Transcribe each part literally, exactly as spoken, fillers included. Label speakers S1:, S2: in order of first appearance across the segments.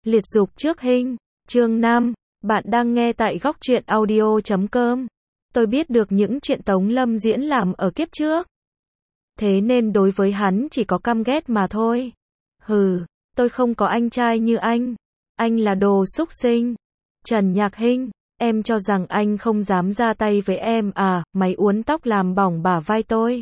S1: Liệt dục trước hình. Chương năm. Bạn đang nghe tại góc truyện audio chấm com. Tôi biết được những chuyện Tống Lâm Diễn làm ở kiếp trước. Thế nên đối với hắn chỉ có căm ghét mà thôi. Hừ, tôi không có anh trai như anh. Anh là đồ súc sinh. Trần Nhạc Hinh, em cho rằng anh không dám ra tay với em à, máy uốn tóc làm bỏng bả vai tôi.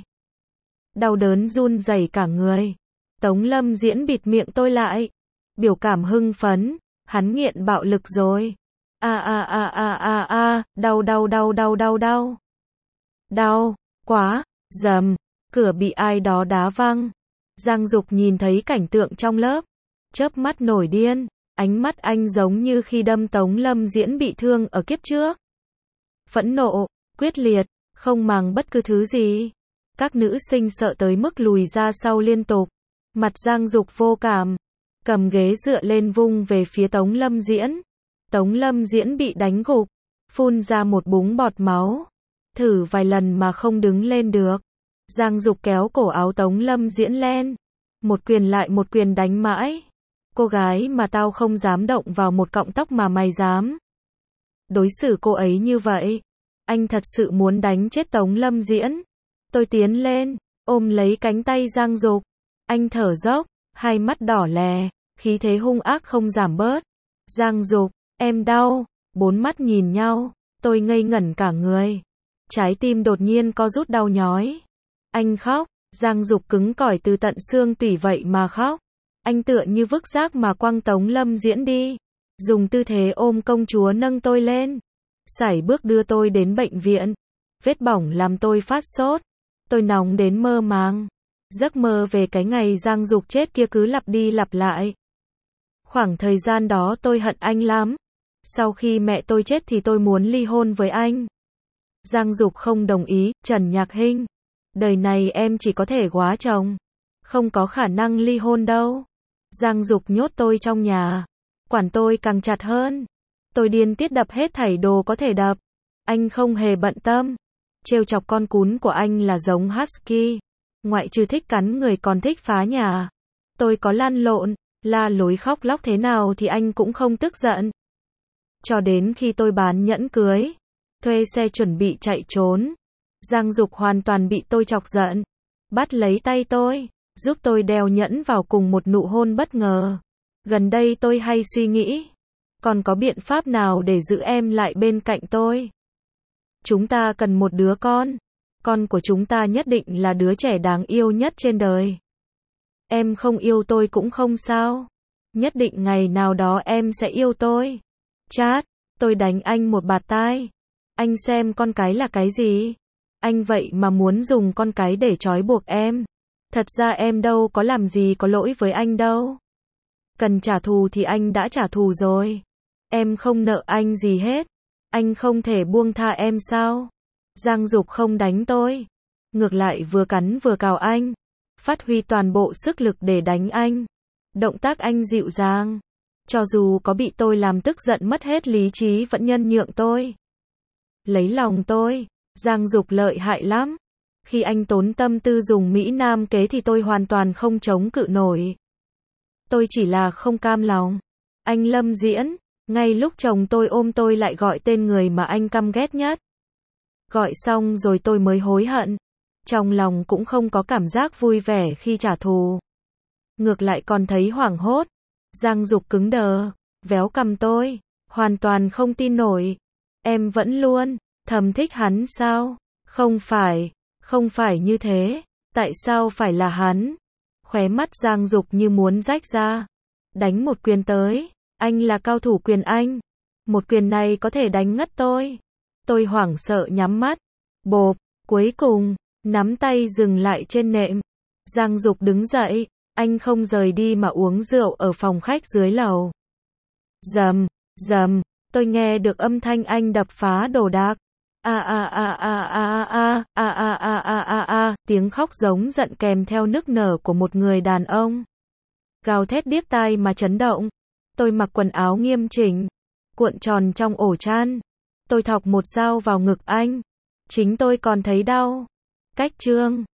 S1: Đau đớn run rẩy cả người. Tống Lâm Diễn bịt miệng tôi lại. Biểu cảm hưng phấn, hắn nghiện bạo lực rồi. A a a a a a, đau đau đau đau đau đau. Đau, quá, dầm, cửa bị ai đó đá văng. Giang Dục nhìn thấy cảnh tượng trong lớp, chớp mắt nổi điên, ánh mắt anh giống như khi đâm Tống Lâm Diễn bị thương ở kiếp trước. Phẫn nộ, quyết liệt, không màng bất cứ thứ gì. Các nữ sinh sợ tới mức lùi ra sau liên tục. Mặt Giang Dục vô cảm, cầm ghế dựa lên vung về phía Tống Lâm Diễn. Tống Lâm Diễn bị đánh gục, phun ra một búng bọt máu. Thử vài lần mà không đứng lên được. Giang Dục kéo cổ áo Tống Lâm Diễn lên. Một quyền lại một quyền đánh mãi. Cô gái mà tao không dám động vào một cọng tóc mà mày dám đối xử cô ấy như vậy. Anh thật sự muốn đánh chết Tống Lâm Diễn. Tôi tiến lên, ôm lấy cánh tay Giang Dục. Anh thở dốc, hai mắt đỏ lè, khí thế hung ác không giảm bớt. Giang Dục, em đau. Bốn mắt nhìn nhau, tôi ngây ngẩn cả người. Trái tim đột nhiên co rút đau nhói. Anh khóc. Giang Dục cứng cỏi từ tận xương tủy vậy mà khóc. Anh tựa như vứt rác mà quăng Tống Lâm Diễn đi. Dùng tư thế ôm công chúa nâng tôi lên. Sải bước đưa tôi đến bệnh viện. Vết bỏng làm tôi phát sốt. Tôi nóng đến mơ màng. Giấc mơ về cái ngày Giang Dục chết kia cứ lặp đi lặp lại. Khoảng thời gian đó tôi hận anh lắm. Sau khi mẹ tôi chết thì tôi muốn ly hôn với anh. Giang Dục không đồng ý. Trần Nhạc Hinh, đời này em chỉ có thể góa chồng, không có khả năng ly hôn đâu. Giang Dục nhốt tôi trong nhà, quản tôi càng chặt hơn. Tôi điên tiết đập hết thảy đồ có thể đập. Anh không hề bận tâm. Trêu chọc con cún của anh là giống husky. Ngoại trừ thích cắn người còn thích phá nhà. Tôi có lăn lộn, la lối khóc lóc thế nào thì anh cũng không tức giận. Cho đến khi tôi bán nhẫn cưới, thuê xe chuẩn bị chạy trốn, Giang Dục hoàn toàn bị tôi chọc giận. Bắt lấy tay tôi, giúp tôi đeo nhẫn vào cùng một nụ hôn bất ngờ. Gần đây tôi hay suy nghĩ, còn có biện pháp nào để giữ em lại bên cạnh tôi? Chúng ta cần một đứa con. Con của chúng ta nhất định là đứa trẻ đáng yêu nhất trên đời. Em không yêu tôi cũng không sao. Nhất định ngày nào đó em sẽ yêu tôi. Chát, tôi đánh anh một bạt tai. Anh xem con cái là cái gì? Anh vậy mà muốn dùng con cái để trói buộc em. Thật ra em đâu có làm gì có lỗi với anh đâu. Cần trả thù thì anh đã trả thù rồi. Em không nợ anh gì hết. Anh không thể buông tha em sao? Giang Dục không đánh tôi. Ngược lại vừa cắn vừa cào anh. Phát huy toàn bộ sức lực để đánh anh. Động tác anh dịu dàng. Cho dù có bị tôi làm tức giận mất hết lý trí vẫn nhân nhượng tôi. Lấy lòng tôi. Giang Dục lợi hại lắm. Khi anh tốn tâm tư dùng Mỹ Nam kế thì tôi hoàn toàn không chống cự nổi. Tôi chỉ là không cam lòng. Anh Lâm Diễn, ngay lúc chồng tôi ôm tôi lại gọi tên người mà anh căm ghét nhất. Gọi xong rồi tôi mới hối hận. Trong lòng cũng không có cảm giác vui vẻ khi trả thù. Ngược lại còn thấy hoảng hốt. Giang Dục cứng đờ, véo cằm tôi, hoàn toàn không tin nổi. Em vẫn luôn thầm thích hắn sao? Không phải, không phải như thế. Tại sao phải là hắn? Khóe mắt Giang Dục như muốn rách ra. Đánh một quyền tới. Anh là cao thủ quyền Anh. Một quyền này có thể đánh ngất tôi. Tôi hoảng sợ nhắm mắt. Bộp, cuối cùng, nắm tay dừng lại trên nệm. Giang Dục đứng dậy. Anh không rời đi mà uống rượu ở phòng khách dưới lầu. Dầm, dầm, tôi nghe được âm thanh anh đập phá đồ đạc. A a a a a a a a a a a a, tiếng khóc giống giận kèm theo nức nở của một người đàn ông. Gào thét điếc tai mà chấn động. Tôi mặc quần áo nghiêm chỉnh, cuộn tròn trong ổ chăn. Tôi thọc một dao vào ngực anh. Chính tôi còn thấy đau. Cách chương